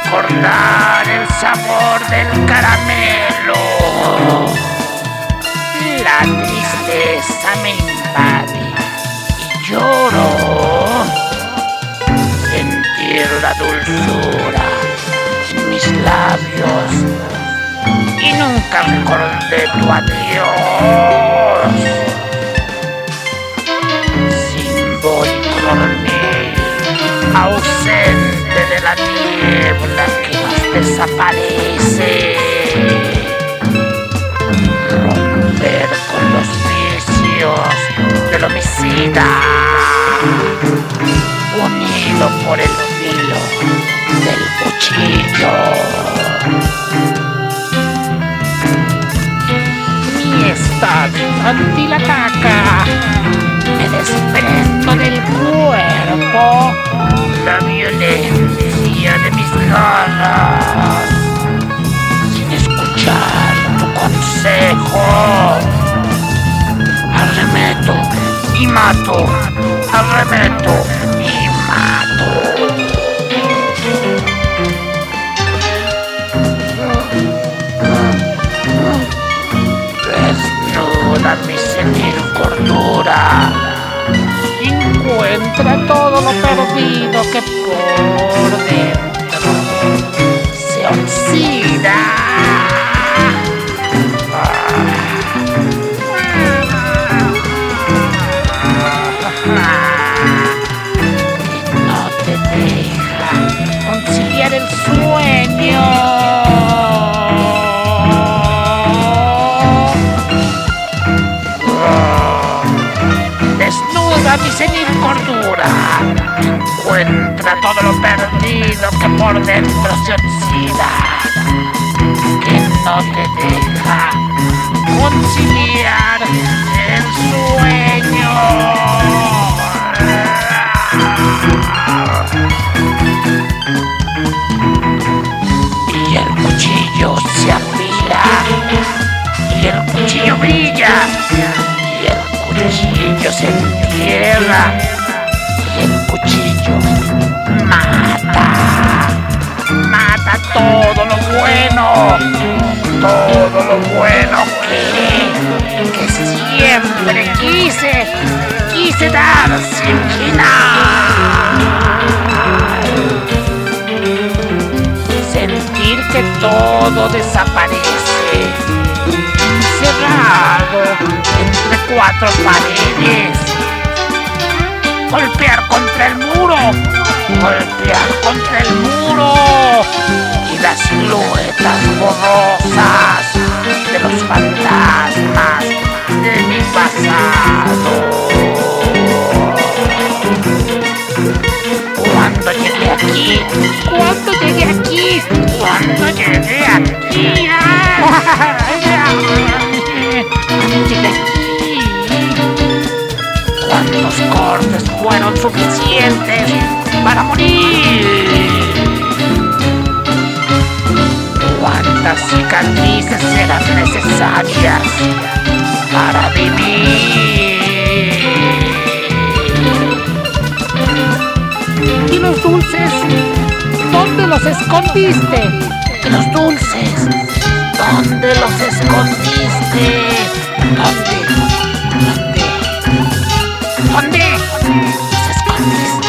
recordar el sabor del caramelo. La tristeza me invade y lloro. Sentir la dulzura en mis labios y nunca recordé tu adiós. Simbólico dormir, ausente de la niebla que nos desaparece. Romper con los vicios del homicida, unido por el filo del cuchillo. Mi estado infantil ataca, me desprendo del cuerpo, la violencia de mis garras, sin escuchar tu consejo. Arremeto y mato, arremeto y mato. Desnuda mi senil cordura, encuentra todo lo perdido que por dentro se oxida. Que no te deja conciliar el sueño. Desnuda mi senil cordura, encuentra todo lo perdido que por dentro se oxida, que no te deja conciliar el sueño. Y el cuchillo se afila, y el cuchillo brilla, y el cuchillo se entierra, y el cuchillo mata. Mata todo lo bueno que siempre quise dar sin final. Sentir que todo desaparece, cerrado entre cuatro paredes. Golpear contra el muro y las siluetas borrosas de los fantasmas de mi pasado. Cuando llegué aquí, ¿cuántos cortes fueron suficientes para morir? ¿Cuántas cicatrices serán necesarias para vivir? ¿Y los dulces? ¿Dónde los escondiste? ¿Los dulces? ¿Dónde los escondiste? ¿Dónde los escondiste?